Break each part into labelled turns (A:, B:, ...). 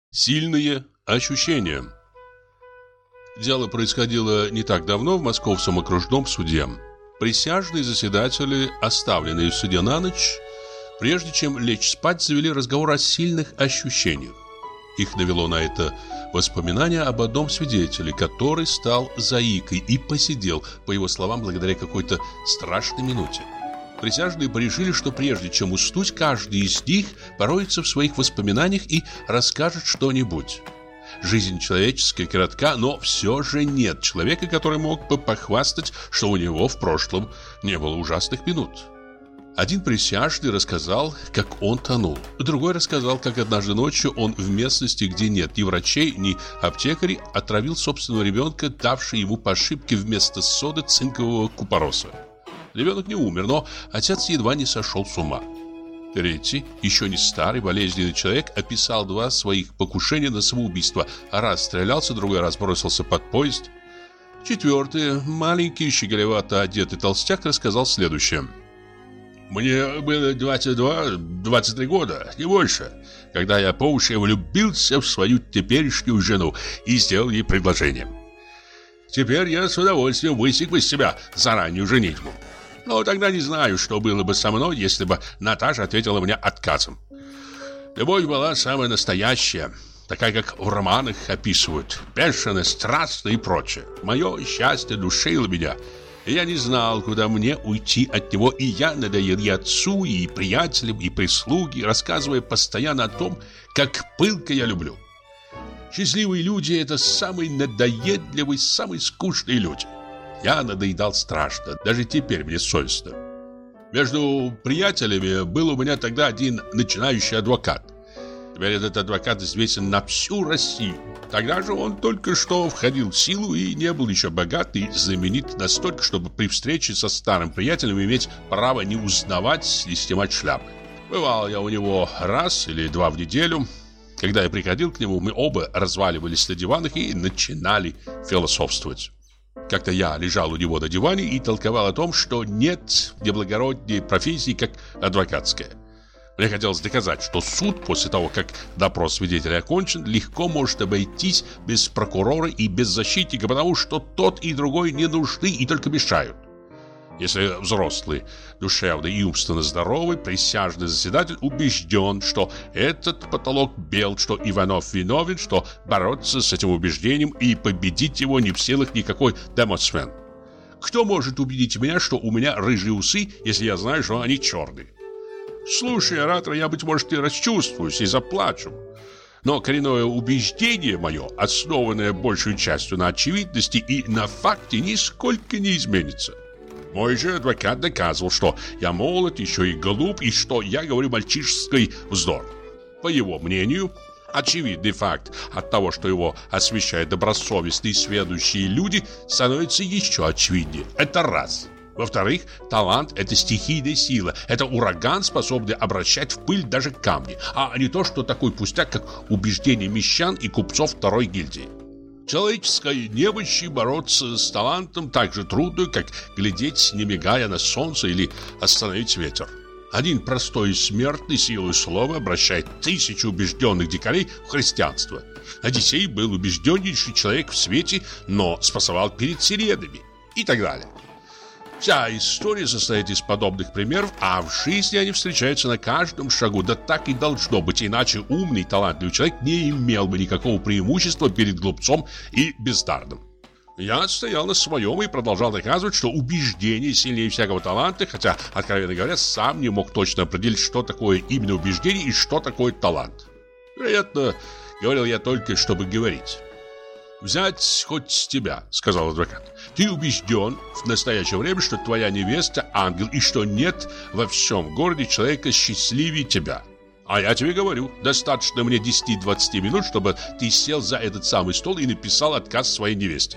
A: Сильные ощущения. Дело происходило не так давно в Московском окружном суде. Присяжные заседатели, оставленные в суде на ночь, прежде чем лечь спать, завели разговор о сильных ощущениях. Их навело на это воспоминание об одном свидетеле, который стал заикой и посидел, по его словам, благодаря какой-то страшной минуте. Присяжные порешили, что прежде чем уснуть, каждый из них пороется в своих воспоминаниях и расскажет что-нибудь. Жизнь человеческая коротка, но все же нет человека, который мог бы похвастать, что у него в прошлом не было ужасных минут. Один присяжный рассказал, как он тонул. Другой рассказал, как однажды ночью он в местности, где нет ни врачей, ни аптекарей, отравил собственного ребенка, давший ему по ошибке вместо соды цинкового купороса. Ребенок не умер, но отец едва не сошел с ума. Третий, еще не старый, болезненный человек, описал два своих покушения на самоубийство. Раз стрелялся, другой раз бросился под поезд. Четвертый, маленький, щеголевато одетый толстяк, рассказал следующее. «Мне было 22-23 года, не больше, когда я по уши влюбился в свою теперешнюю жену и сделал ей предложение. Теперь я с удовольствием высек из себя зараннюю женитьбу. Но тогда не знаю, что было бы со мной, если бы Наташа ответила мне отказом. Любовь была самая настоящая, такая, как в романах описывают, бешеная, страстная и прочее. Мое счастье душило меня, и я не знал, куда мне уйти от него, и я надоел и отцу, и приятелям, и прислуге, рассказывая постоянно о том, как пылко я люблю. Счастливые люди – это самые надоедливые, самые скучные люди. Я надоедал страшно, даже теперь мне совестно. Между приятелями был у меня тогда один начинающий адвокат. Теперь этот адвокат известен на всю Россию. Тогда же он только что входил в силу и не был еще богат и знаменит настолько, чтобы при встрече со старым приятелем иметь право не узнавать и снимать шляпы. Бывал я у него раз или два в неделю. Когда я приходил к нему, мы оба разваливались на диванах и начинали философствовать. Как-то я лежал у него на диване и толковал о том, что нет неблагородней профессии, как адвокатская. Мне хотелось доказать, что суд, после того, как допрос свидетеля окончен, легко может обойтись без прокурора и без защитника, потому что тот и другой не нужны и только мешают. Если взрослый, душевный и умственно здоровый присяжный заседатель убежден, что этот потолок бел, что Иванов виновен, что бороться с этим убеждением и победить его не в силах никакой демосфен. Кто может убедить меня, что у меня рыжие усы, если я знаю, что они черные? Слушая оратора, я, быть может, и расчувствуюсь, и заплачу. Но коренное убеждение мое, основанное большей частью на очевидности и на факте, нисколько не изменится. Мой же адвокат доказывал, что я молод, еще и глуп, и что я говорю мальчишеский вздор. По его мнению, очевидный факт от того, что его освещают добросовестные сведущие люди, становится еще очевиднее. Это раз. Во-вторых, талант – это стихийная сила, это ураган, способный обращать в пыль даже камни, а не то, что такой пустяк, как убеждение мещан и купцов второй гильдии. Человеческой немощи бороться с талантом так же трудно, как глядеть, не мигая, на солнце или остановить ветер. Один простой смертный силой слова обращает тысячи убежденных дикарей в христианство. Одиссей был убежденнейший человек в свете, но спасовал перед сиренами и так далее. Вся история состоит из подобных примеров, а в жизни они встречаются на каждом шагу. Да так и должно быть, иначе умный, талантливый человек не имел бы никакого преимущества перед глупцом и бездарным. Я стоял на своем и продолжал доказывать, что убеждение сильнее всякого таланта, хотя, откровенно говоря, сам не мог точно определить, что такое именно убеждение и что такое талант. Вероятно, говорил я только, чтобы говорить. «Взять хоть тебя», — сказал адвокат. «Ты убежден в настоящее время, что твоя невеста ангел и что нет во всем городе человека счастливее тебя. А я тебе говорю, достаточно мне 10-20 минут, чтобы ты сел за этот самый стол и написал отказ своей невесте».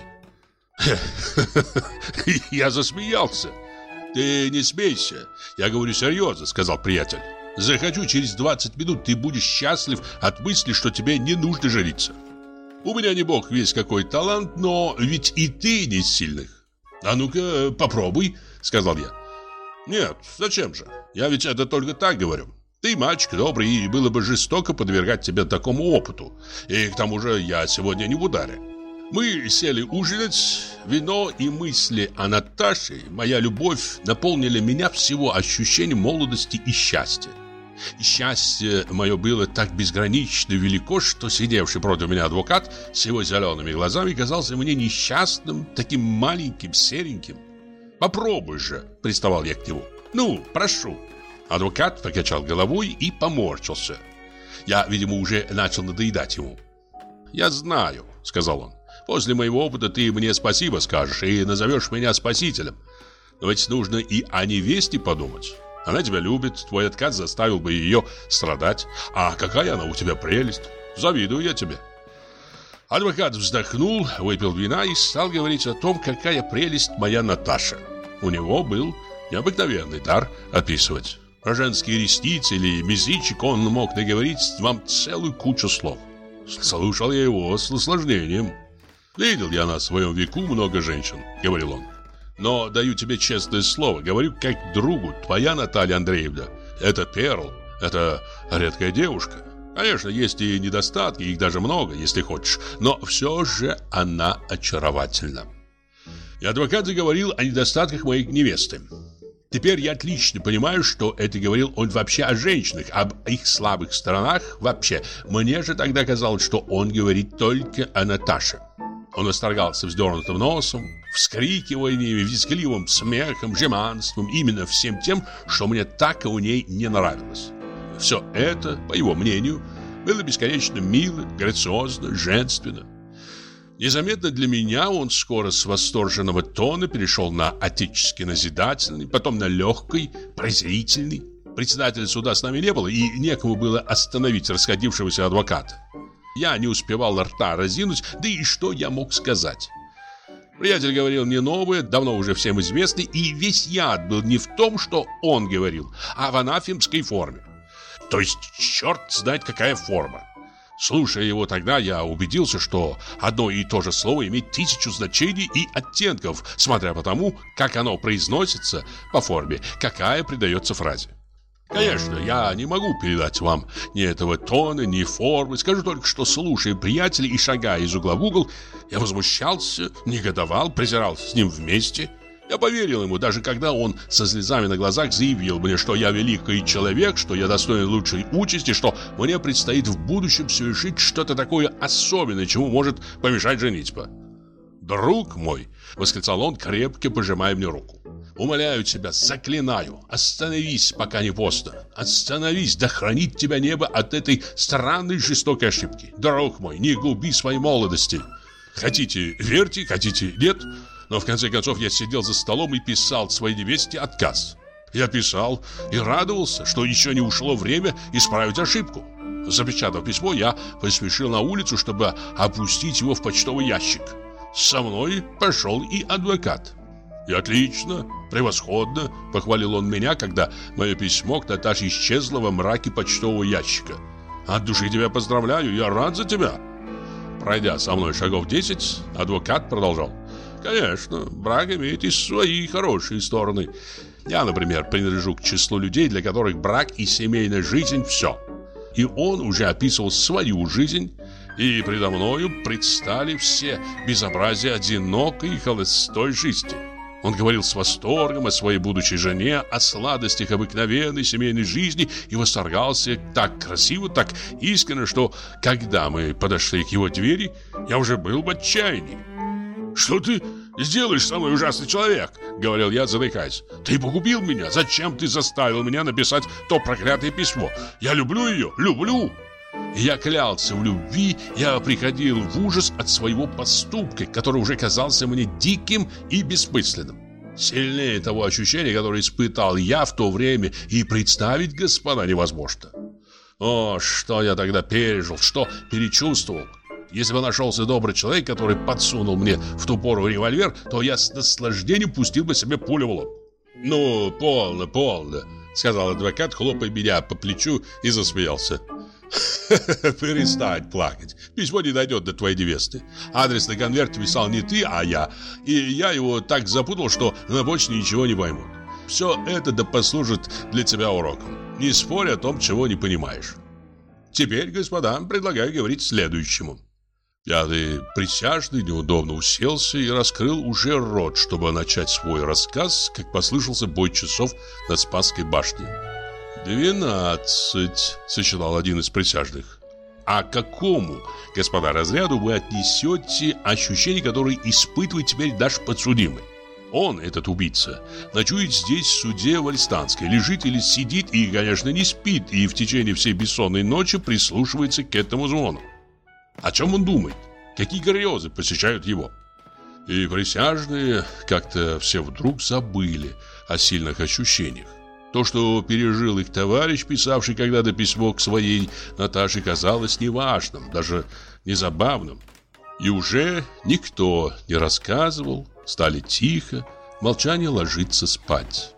A: Я засмеялся. «Ты не смейся, я говорю серьезно», — сказал приятель. «Захочу, через 20 минут ты будешь счастлив от мысли, что тебе не нужно жениться. У меня не бог весь какой талант, но ведь и ты не из сильных. А ну-ка, попробуй», — сказал я. «Нет, зачем же? Я ведь это только так говорю. Ты мальчик добрый, и было бы жестоко подвергать тебя такому опыту. И к тому же я сегодня не в ударе. Мы сели ужинать, вино и мысли о Наташе, моя любовь, наполнили меня всего ощущением молодости и счастья. И счастье мое было так безгранично велико, что сидевший против меня адвокат с его зелеными глазами казался мне несчастным, таким маленьким, сереньким. «Попробуй же», — приставал я к нему. «Ну, прошу». Адвокат покачал головой и поморщился. Я, видимо, уже начал надоедать ему. «Я знаю», — сказал он. «После моего опыта ты мне спасибо скажешь и назовешь меня спасителем. Но ведь нужно и о невесте подумать. Она тебя любит, твой отказ заставил бы ее страдать. А какая она у тебя прелесть! Завидую я тебе». Адвокат вздохнул, выпил вина и стал говорить о том, какая прелесть моя Наташа. У него был необыкновенный дар описывать. Про женские ресницы или мизинчик он мог наговорить вам целую кучу слов. Слушал я его с наслаждением. «Видел я на своем веку много женщин», — говорил он. «Но даю тебе честное слово, говорю как другу, твоя Наталья Андреевна — это перл, это редкая девушка. Конечно, есть и недостатки, их даже много, если хочешь, но все же она очаровательна». И адвокат заговорил о недостатках моей невесты. Теперь я отлично понимаю, что это говорил он вообще о женщинах, об их слабых сторонах вообще. Мне же тогда казалось, что он говорит только о Наташе. Он восторгался вздернутым носом, вскрикиваниями, визгливым смехом, жеманством, именно всем тем, что мне так и у ней не нравилось. Все это, по его мнению, было бесконечно мило, грациозно, женственно. Незаметно для меня он скоро с восторженного тона перешел на отеческий назидательный, потом на легкий, презрительный. Председателя суда с нами не было, и некому было остановить расходившегося адвоката. Я не успевал рта разинуть, да и что я мог сказать? Приятель говорил мне новое, давно уже всем известное, и весь яд был не в том, что он говорил, а в анафемской форме. То есть черт знает какая форма. Слушая его тогда, я убедился, что одно и то же слово имеет 1000 значений и оттенков, смотря по тому, как оно произносится по форме, какая придается фразе. Конечно, я не могу передать вам ни этого тона, ни формы. Скажу только, что, слушая приятеля и шагая из угла в угол, я возмущался, негодовал, презирал с ним вместе. Я поверил ему, даже когда он со слезами на глазах заявил мне, что я великий человек, что я достоин лучшей участи, что мне предстоит в будущем совершить что-то такое особенное, чему может помешать женитьба. «Друг мой!» — восклицал он, крепко пожимая мне руку. «Умоляю тебя, заклинаю, остановись, пока не поздно. Остановись, да хранит тебя небо от этой странной жестокой ошибки. Друг мой, не губи своей молодости. Хотите, верьте, хотите, нет». Но в конце концов я сидел за столом и писал своей невесте отказ. Я писал и радовался, что еще не ушло время исправить ошибку. Запечатав письмо, я поспешил на улицу, чтобы опустить его в почтовый ящик. Со мной пошел и адвокат. «И отлично, превосходно», — похвалил он меня, когда мое письмо к Наташе исчезло во мраке почтового ящика. «От души тебя поздравляю, я рад за тебя». Пройдя со мной шагов 10, адвокат продолжал. «Конечно, брак имеет и свои хорошие стороны. Я, например, принадлежу к числу людей, для которых брак и семейная жизнь – все». И он уже описывал свою жизнь, и предо мною предстали все безобразия одинокой и холостой жизни. Он говорил с восторгом о своей будущей жене, о сладостях обыкновенной семейной жизни и восторгался так красиво, так искренне, что, когда мы подошли к его двери, я уже был в отчаянии. «Что ты сделаешь со мной, ужасный человек?» — говорил я, задыхаясь. «Ты погубил меня. Зачем ты заставил меня написать то проклятое письмо? Я люблю ее, люблю!» И я клялся в любви, я приходил в ужас от своего поступка, который уже казался мне диким и беспысленным. Сильнее того ощущения, которое испытал я в то время, и представить, господа, невозможно. О, что я тогда пережил, что перечувствовал! Если бы нашелся добрый человек, который подсунул мне в ту пору револьвер, то я с наслаждением пустил бы себе пулю в лоб. «Ну, полно, полно», — сказал адвокат, хлопая меня по плечу, и засмеялся. «Перестань плакать. Письмо не дойдет до твоей невесты. Адрес на конверте писал не ты, а я. И я его так запутал, что на почте ничего не поймут. Все это да послужит для тебя уроком. Не спорь о том, чего не понимаешь. Теперь, господа, предлагаю говорить следующему. Пятый присяжный неудобно уселся и раскрыл уже рот, чтобы начать свой рассказ, как послышался бой часов над Спасской башней. 12, сочетал один из присяжных. А к какому, господа, разряду вы отнесете ощущение, которое испытывает теперь наш подсудимый? Он, этот убийца, ночует здесь в суде в Альстанской, лежит или сидит и, конечно, не спит, и в течение всей бессонной ночи прислушивается к этому звону. О чем он думает? Какие грезы посещают его? И присяжные как-то все вдруг забыли о сильных ощущениях. То, что пережил их товарищ, писавший когда-то письмо к своей Наташе, казалось неважным, даже незабавным. И уже никто не рассказывал, стали тихо, в молчании ложиться спать.